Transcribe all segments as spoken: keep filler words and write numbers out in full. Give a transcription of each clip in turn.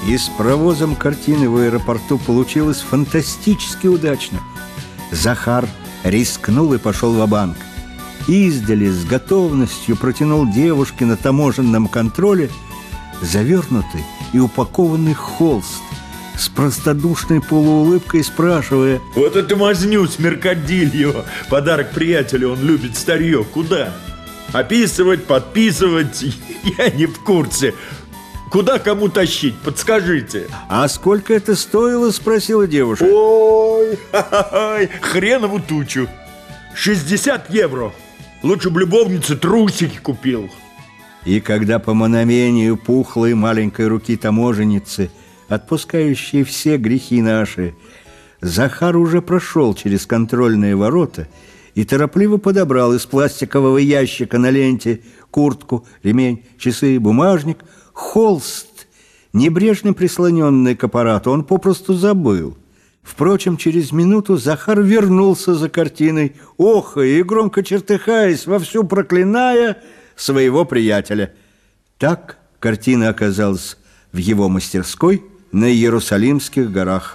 И с провозом картины в аэропорту получилось фантастически удачно. Захар рискнул и пошел ва-банк. Издали с готовностью протянул девушке на таможенном контроле завернутый и упакованный холст, с простодушной полуулыбкой спрашивая: вот это мазню с меркадильо. Подарок приятелю, он любит старье. Куда? Описывать, подписывать? Я не в курсе. Куда кому тащить? Подскажите. А сколько это стоило? Спросила девушка. Ой, ха-ха-ха, хренову тучу. шестьдесят евро. Лучше бы любовнице трусики купил. И когда по мановению пухлой маленькой руки таможенницы, отпускающей все грехи наши, Захар уже прошел через контрольные ворота и торопливо подобрал из пластикового ящика на ленте куртку, ремень, часы, бумажник, холст, небрежно прислоненный к аппарату, он попросту забыл. Впрочем, через минуту Захар вернулся за картиной, охая и громко чертыхаясь, вовсю проклиная своего приятеля. Так картина оказалась в его мастерской на Иерусалимских горах.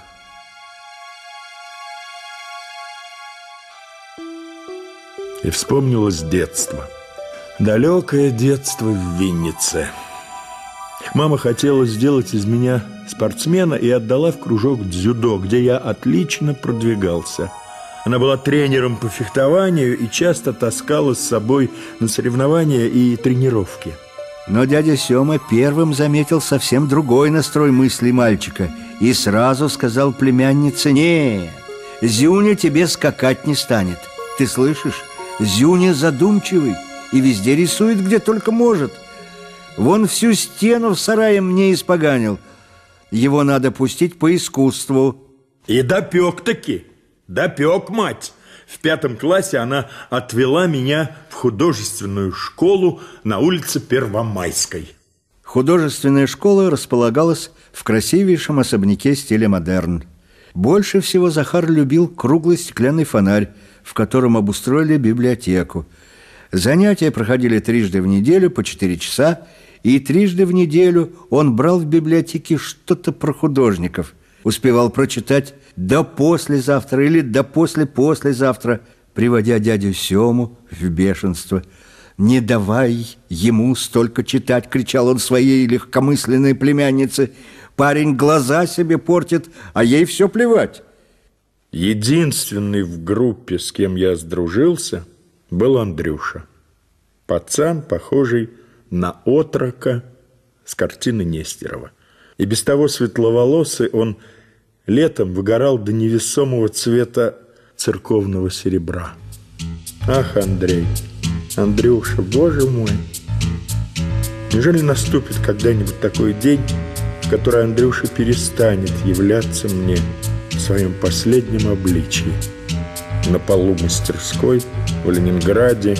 И вспомнилось детство. Далекое детство в Виннице. Мама хотела сделать из меня спортсмена и отдала в кружок дзюдо, где я отлично продвигался. Она была тренером по фехтованию и часто таскала с собой на соревнования и тренировки. Но дядя Сёма первым заметил совсем другой настрой мыслей мальчика и сразу сказал племяннице: «Нет, Зюня тебе скакать не станет. Ты слышишь? Зюня задумчивый и везде рисует, где только может. Вон всю стену в сарае мне испоганил. Его надо пустить по искусству». И допек-таки, допек, мать. В пятом классе она отвела меня в художественную школу на улице Первомайской. Художественная школа располагалась в красивейшем особняке стиля модерн. Больше всего Захар любил круглый стеклянный фонарь, в котором обустроили библиотеку. Занятия проходили трижды в неделю по четыре часа, и трижды в неделю он брал в библиотеке что-то про художников. Успевал прочитать до послезавтра или до после-послезавтра, приводя дядю Сему в бешенство. «Не давай ему столько читать!» — кричал он своей легкомысленной племяннице. «Парень глаза себе портит, а ей все плевать!» Единственный в группе, с кем я сдружился, был Андрюша. Пацан, похожий на отрока с картины Нестерова. И без того светловолосый он летом выгорал до невесомого цвета церковного серебра. Ах, Андрей, Андрюша, боже мой! Неужели наступит когда-нибудь такой день, в который Андрюша перестанет являться мне в своем последнем обличии? На полу мастерской в Ленинграде,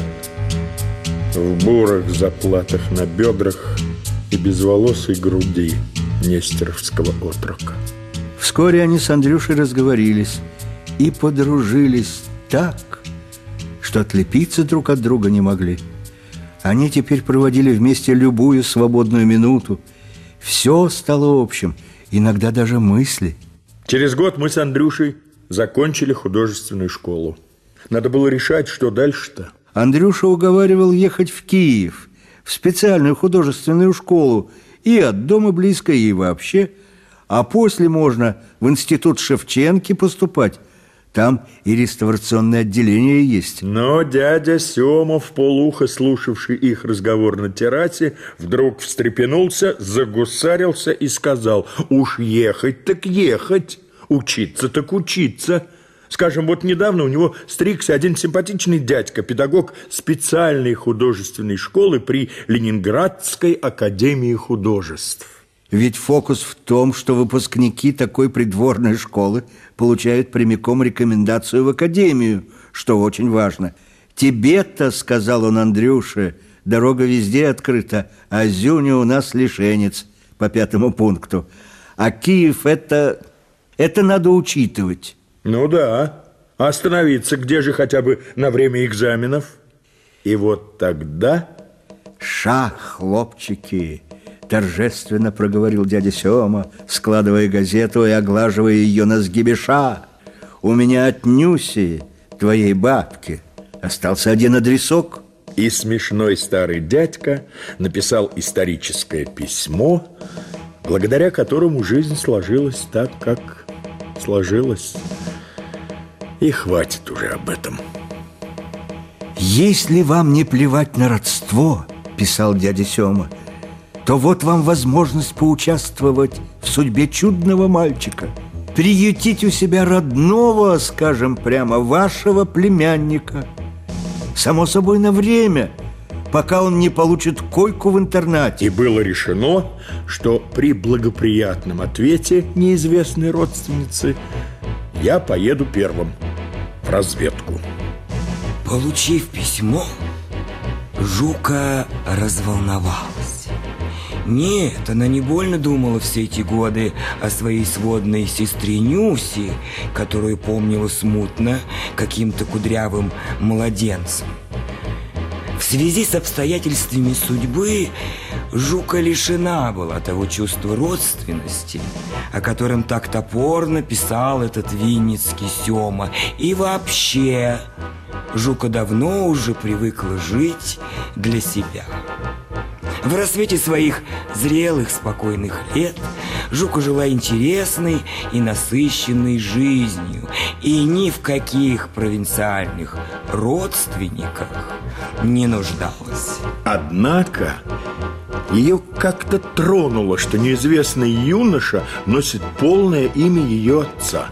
в бурых заплатах на бедрах и безволосой груди нестеровского отрока. Вскоре они с Андрюшей разговорились и подружились так, что отлепиться друг от друга не могли. Они теперь проводили вместе любую свободную минуту. Все стало общим, иногда даже мысли. Через год мы с Андрюшей закончили художественную школу. Надо было решать, что дальше-то. Андрюша уговаривал ехать в Киев, в специальную художественную школу, и от дома близко, и вообще. А после можно в институт Шевченки поступать. Там и реставрационное отделение есть. Но дядя Сёма, вполуха слушавший их разговор на террасе, вдруг встрепенулся, загусарился и сказал: «Уж ехать так ехать, учиться так учиться». Скажем, вот недавно у него стригся один симпатичный дядька, педагог специальной художественной школы при Ленинградской академии художеств. Ведь фокус в том, что выпускники такой придворной школы получают прямиком рекомендацию в академию, что очень важно. «Тебе-то, — сказал он Андрюше, — дорога везде открыта, а Зюня у нас лишенец по пятому пункту. А Киев — это... это надо учитывать». Ну да, остановиться где же хотя бы на время экзаменов? И вот тогда... Ша, хлопчики, торжественно проговорил дядя Сёма, складывая газету и оглаживая ее на сгибеша. У меня от Нюси, твоей бабки, остался один адресок. И смешной старый дядька написал историческое письмо, благодаря которому жизнь сложилась так, как сложилась. И хватит уже об этом. «Если вам не плевать на родство, — писал дядя Сёма, — то вот вам возможность поучаствовать в судьбе чудного мальчика, приютить у себя родного, скажем прямо, вашего племянника. Само собой, на время, пока он не получит койку в интернате». И было решено, что при благоприятном ответе неизвестной родственницы я поеду первым в разведку. Получив письмо, Жука разволновалась. Нет, она не больно думала все эти годы о своей сводной сестре Нюси, которую помнила смутно каким-то кудрявым младенцем. В связи с обстоятельствами судьбы Жука лишена была того чувства родственности, о котором так топорно писал этот винницкий Сёма. И вообще, Жука давно уже привыкла жить для себя. В рассвете своих зрелых, спокойных лет Жука жила интересной и насыщенной жизнью, и ни в каких провинциальных родственниках не нуждалась. Однако ее как-то тронуло, что неизвестный юноша носит полное имя ее отца.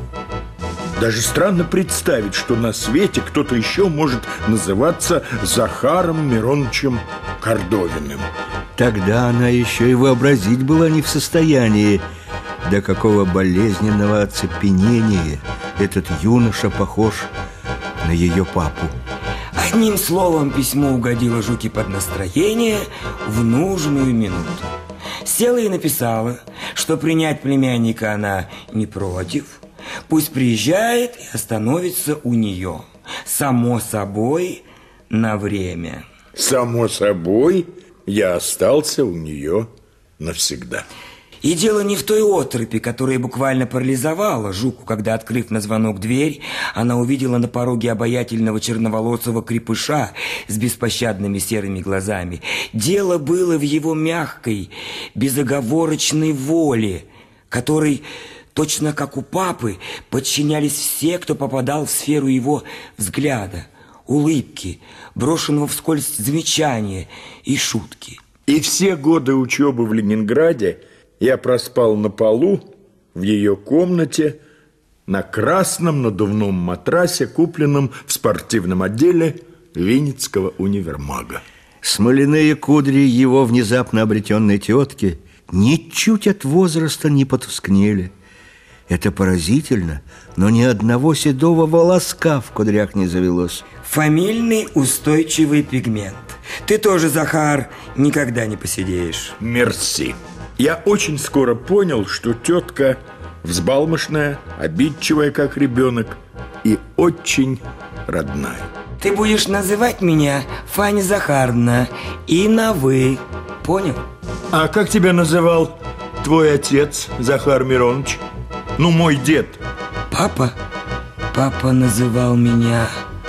Даже странно представить, что на свете кто-то еще может называться Захаром Мироновичем Кордовиным. Тогда она еще и вообразить была не в состоянии, до какого болезненного оцепенения этот юноша похож на ее папу. Одним словом, письмо угодило Жуке под настроение в нужную минуту. Села и написала, что принять племянника она не против, пусть приезжает и остановится у нее, само собой, на время. Само собой, я остался у нее навсегда. И дело не в той оторопи, которая буквально парализовала Жуку, когда, открыв на звонок дверь, она увидела на пороге обаятельного черноволосого крепыша с беспощадными серыми глазами. Дело было в его мягкой, безоговорочной воле, которой, точно как у папы, подчинялись все, кто попадал в сферу его взгляда, улыбки, брошенного вскользь замечания и шутки. И все годы учебы в Ленинграде я проспал на полу в ее комнате на красном надувном матрасе, купленном в спортивном отделе Винницкого универмага. Смоляные кудри его внезапно обретенной тетки ничуть от возраста не потускнели. Это поразительно, но ни одного седого волоска в кудрях не завелось. Фамильный устойчивый пигмент. Ты тоже, Захар, никогда не поседеешь. Мерси. Я очень скоро понял, что тетка взбалмошная, обидчивая, как ребенок, и очень родная. Ты будешь называть меня Фаня Захаровна и на «вы». Понял? А как тебя называл твой отец, Захар Миронович? Ну, мой дед. Папа? Папа называл меня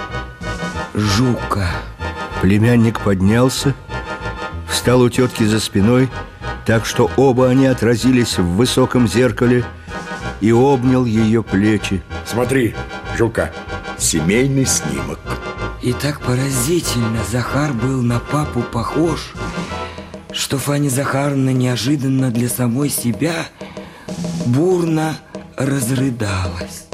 Жука. Племянник поднялся, встал у тетки за спиной, так что оба они отразились в высоком зеркале, и обнял ее плечи. Смотри, Жука, семейный снимок. И так поразительно Захар был на папу похож, что Фаня Захаровна неожиданно для самой себя бурно разрыдалась.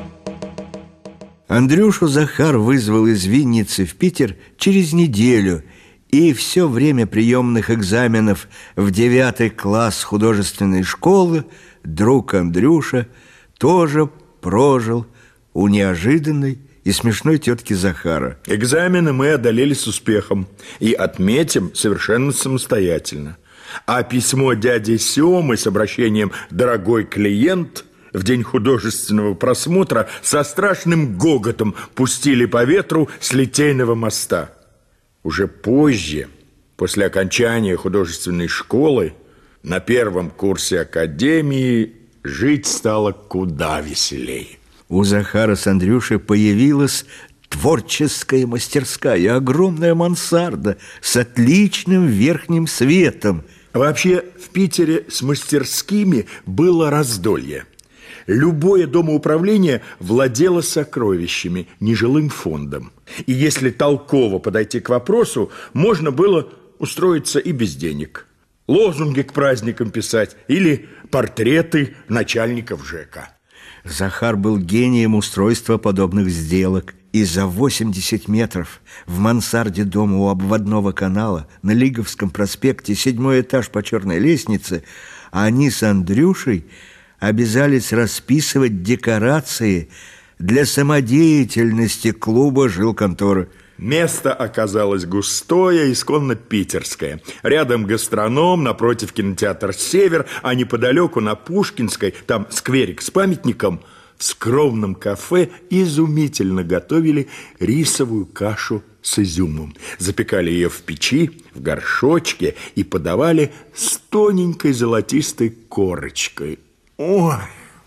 Андрюшу Захар вызвал из Винницы в Питер через неделю, и все время приемных экзаменов в девятый класс художественной школы друг Андрюша тоже прожил у неожиданной и смешной тетки Захара. Экзамены мы одолели с успехом и отметим совершенно самостоятельно. А письмо дяди Семы с обращением «Дорогой клиент» в день художественного просмотра со страшным гоготом пустили по ветру с Литейного моста. Уже позже, после окончания художественной школы, На первом курсе академии жить стало куда веселее. У Захара с Андрюшей появилась творческая мастерская, огромная мансарда с отличным верхним светом. Вообще в Питере с мастерскими было раздолье. Любое домоуправление владело сокровищами, нежилым фондом. И если толково подойти к вопросу, можно было устроиться и без денег. Лозунги к праздникам писать или портреты начальников ЖЭКа. Захар был гением устройства подобных сделок. И за восемьдесят метров в мансарде дома у обводного канала на Лиговском проспекте, седьмой этаж по черной лестнице, они с Андрюшей обязались расписывать декорации для самодеятельности клуба жилконторы. Место оказалось густое, исконно питерское. Рядом гастроном, напротив кинотеатр «Север», а неподалеку на Пушкинской, там скверик с памятником, в скромном кафе изумительно готовили рисовую кашу с изюмом. Запекали ее в печи, в горшочке и подавали с тоненькой золотистой корочкой. Ой!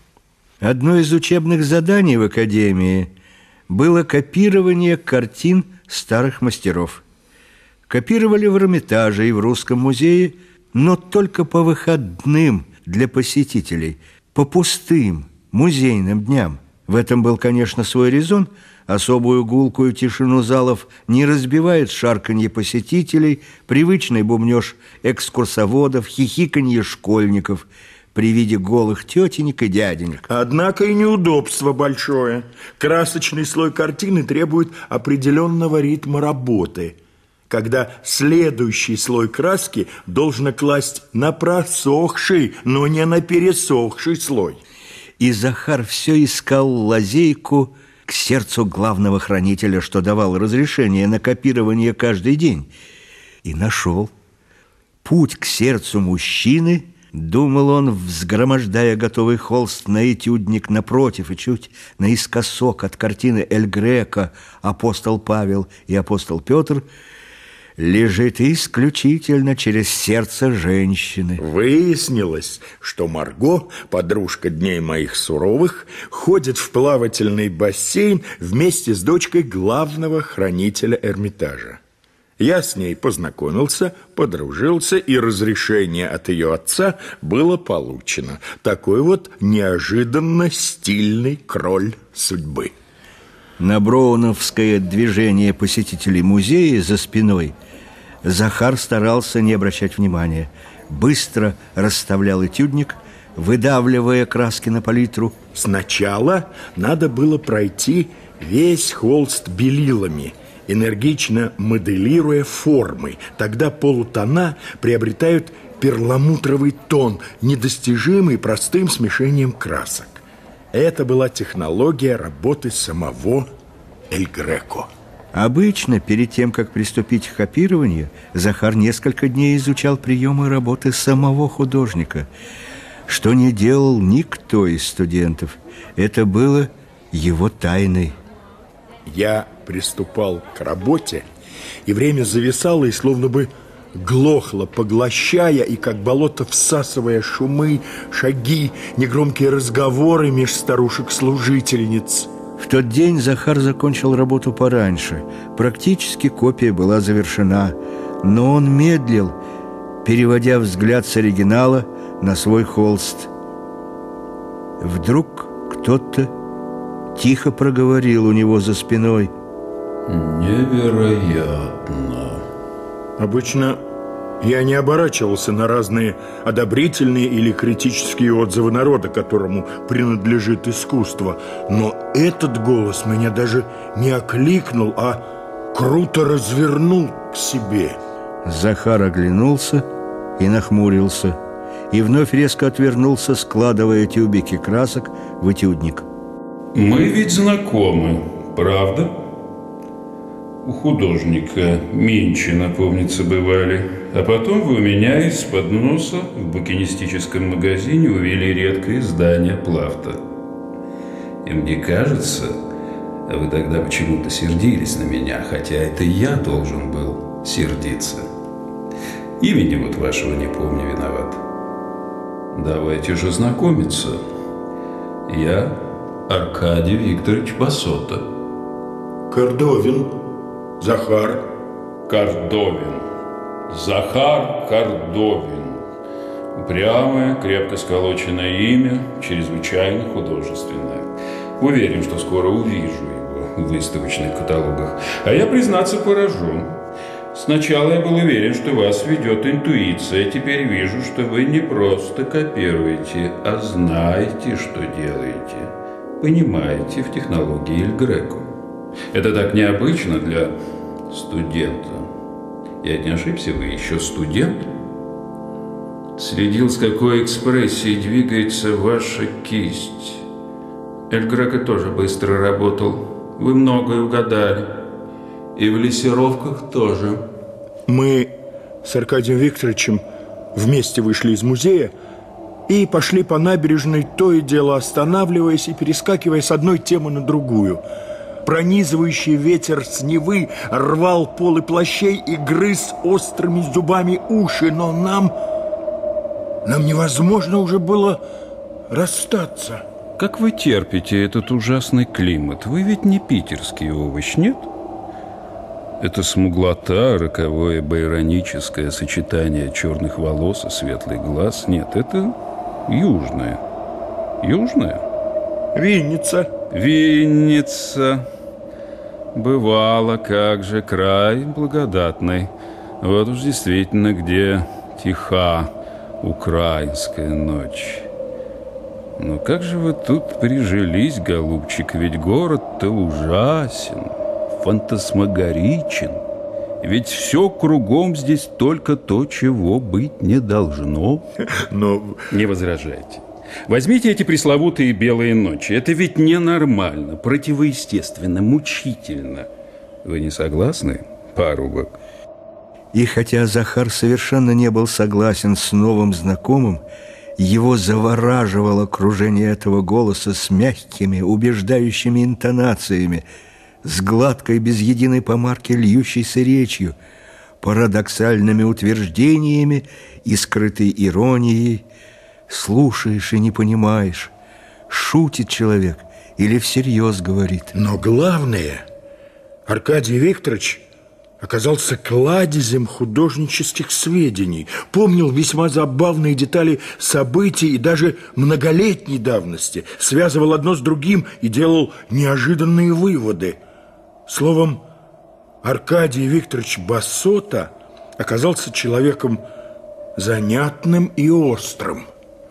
Одно из учебных заданий в академии было копирование картин старых мастеров. Копировали в Эрмитаже и в Русском музее, но только по выходным для посетителей, по пустым музейным дням. В этом был, конечно, свой резон. Особую гулкую тишину залов не разбивает шарканье посетителей, привычный бубнёж экскурсоводов, хихиканье школьников при виде голых тетенек и дяденек. Однако и неудобство большое. Красочный слой картины требует определенного ритма работы, когда следующий слой краски должен класть на просохший, но не на пересохший слой. И Захар все искал лазейку к сердцу главного хранителя, что давал разрешение на копирование каждый день. И нашел. Путь к сердцу мужчины, думал он, взгромождая готовый холст на этюдник напротив и чуть наискосок от картины Эль Греко «Апостол Павел и апостол Петр», лежит исключительно через сердце женщины. Выяснилось, что Марго, подружка дней моих суровых, ходит в плавательный бассейн вместе с дочкой главного хранителя Эрмитажа. Я с ней познакомился, подружился, и разрешение от ее отца было получено. Такой вот неожиданно стильный кроль судьбы. На броуновское движение посетителей музея за спиной Захар старался не обращать внимания. Быстро расставлял этюдник, выдавливая краски на палитру. Сначала надо было пройти весь холст белилами, энергично моделируя формы. Тогда полутона приобретают перламутровый тон, недостижимый простым смешением красок. Это была технология работы самого Эль Греко. Обычно, перед тем, как приступить к копированию, Захар несколько дней изучал приемы работы самого художника, что не делал никто из студентов. Это было его тайной. Я приступал к работе, и время зависало и словно бы глохло, поглощая и как болото всасывая шумы, шаги, негромкие разговоры меж старушек-служительниц. В тот день Захар закончил работу пораньше. Практически копия была завершена, но он медлил, переводя взгляд с оригинала на свой холст. Вдруг кто-то тихо проговорил у него за спиной: «Невероятно». Обычно я не оборачивался на разные одобрительные или критические отзывы народа, которому принадлежит искусство. Но этот голос меня даже не окликнул, а круто развернул к себе. Захар оглянулся и нахмурился, и вновь резко отвернулся, складывая тюбики красок в этюдник. Мы ведь знакомы, правда? У художника Минчина, помнится, бывали. А потом вы у меня из-под носа в букинистическом магазине увели редкое издание Плафта. И мне кажется, вы тогда почему-то сердились на меня, хотя это я должен был сердиться. Имени вот вашего не помню, виноват. Давайте же знакомиться. Я Аркадий Викторович Басота. Кордовин Захар. Кордовин. Захар Кордовин. Упрямое, крепко сколоченное имя, чрезвычайно художественное. Уверен, что скоро увижу его в выставочных каталогах. А я, признаться, поражен. Сначала я был уверен, что вас ведет интуиция. Теперь вижу, что вы не просто копируете, а знаете, что делаете. Понимаете в технологии Эль Греко. Это так необычно для студента. Я не ошибся, вы еще студент? Следил, с какой экспрессией двигается ваша кисть. Эль Греко тоже быстро работал. Вы многое угадали. И в лессировках тоже. Мы с Аркадием Викторовичем вместе вышли из музея и пошли по набережной, то и дело останавливаясь и перескакивая с одной темы на другую. Пронизывающий ветер с Невы рвал полы плащей и грыз острыми зубами уши, но нам, нам невозможно уже было расстаться. Как вы терпите этот ужасный климат? Вы ведь не питерский овощ, нет? Это смуглота, роковое байроническое сочетание черных волос и светлых глаз. Нет, это южное. Южное? Винница. Винница. Бывало, как же, край благодатный. Вот уж действительно, где тиха украинская ночь. Но как же вы тут прижились, голубчик? Ведь город-то ужасен, фантасмагоричен. Ведь все кругом здесь только то, чего быть не должно. Но... Не возражайте. Возьмите эти пресловутые белые ночи. Это ведь ненормально, противоестественно, мучительно. Вы не согласны, парубок? И хотя Захар совершенно не был согласен с новым знакомым, его завораживало окружение этого голоса с мягкими, убеждающими интонациями, с гладкой, без единой помарки льющейся речью, парадоксальными утверждениями и скрытой иронией. Слушаешь и не понимаешь, шутит человек или всерьез говорит. Но главное, Аркадий Викторович оказался кладезем художнических сведений, помнил весьма забавные детали событий и даже многолетней давности, связывал одно с другим и делал неожиданные выводы. Словом, Аркадий Викторович Басота оказался человеком занятным и острым.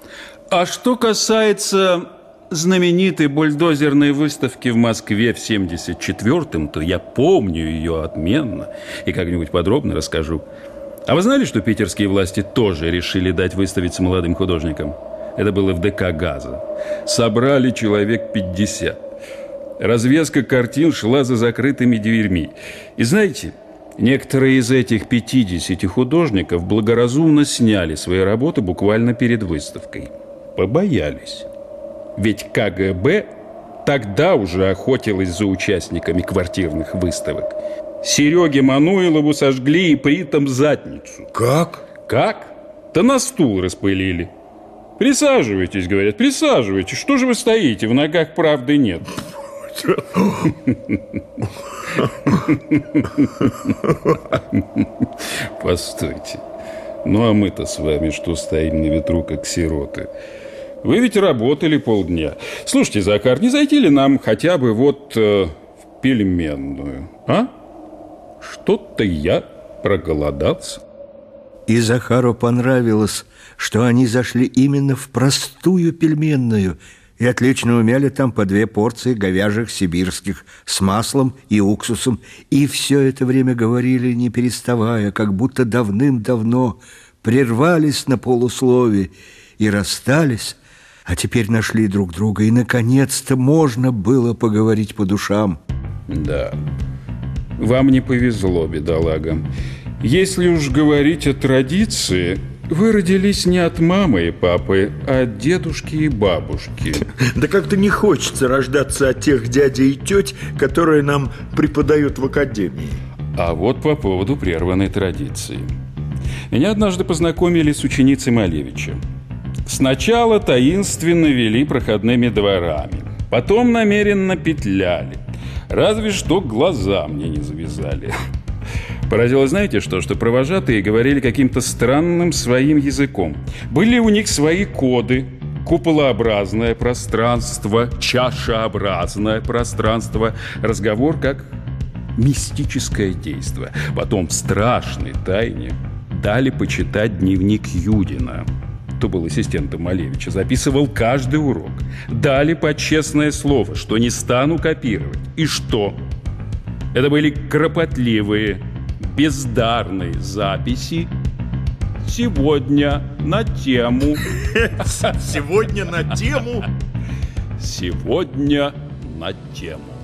А что касается знаменитой бульдозерной выставки в Москве в семьдесят четвёртом, то я помню ее отменно и как-нибудь подробно расскажу. А вы знали, что питерские власти тоже решили дать выставиться молодым художникам? Это было в ДК «Газа». Собрали человек пятьдесят. Развеска картин шла за закрытыми дверьми. И знаете, некоторые из этих пятидесяти художников благоразумно сняли свои работы буквально перед выставкой. Побоялись. Ведь КГБ тогда уже охотилась за участниками квартирных выставок. Сереге Мануилову сожгли и притом задницу. Как? Как? Да на стул распылили. Присаживайтесь, говорят, присаживайтесь. Что же вы стоите? В ногах правды нет. Постойте. Ну а мы-то с вами что стоим на ветру, как сироты? Вы ведь работали полдня. Слушайте, Захар, не зайти ли нам хотя бы вот э, в пельменную, а? Что-то я проголодался. И Захару понравилось, что они зашли именно в простую пельменную и отлично умяли там по две порции говяжьих сибирских с маслом и уксусом. И все это время говорили, не переставая, как будто давным-давно прервались на полуслове и расстались, а теперь нашли друг друга, и, наконец-то, можно было поговорить по душам. Да, вам не повезло, бедолага. Если уж говорить о традиции, вы родились не от мамы и папы, а от дедушки и бабушки. Да как-то не хочется рождаться от тех дядей и теть, которые нам преподают в академии. А вот по поводу прерванной традиции. Меня однажды познакомили с ученицей Малевича. Сначала таинственно вели проходными дворами, потом намеренно петляли. Разве что глаза мне не завязали. Поразило, знаете что? Что провожатые говорили каким-то странным своим языком. Были у них свои коды. Куполообразное пространство, чашеобразное пространство. Разговор как мистическое действие. Потом в страшной тайне дали почитать дневник Юдина. Кто был ассистентом Малевича, записывал каждый урок. Дали под честное слово, что не стану копировать. И что? Это были кропотливые, бездарные записи. Сегодня на тему... Сегодня на тему... Сегодня на тему...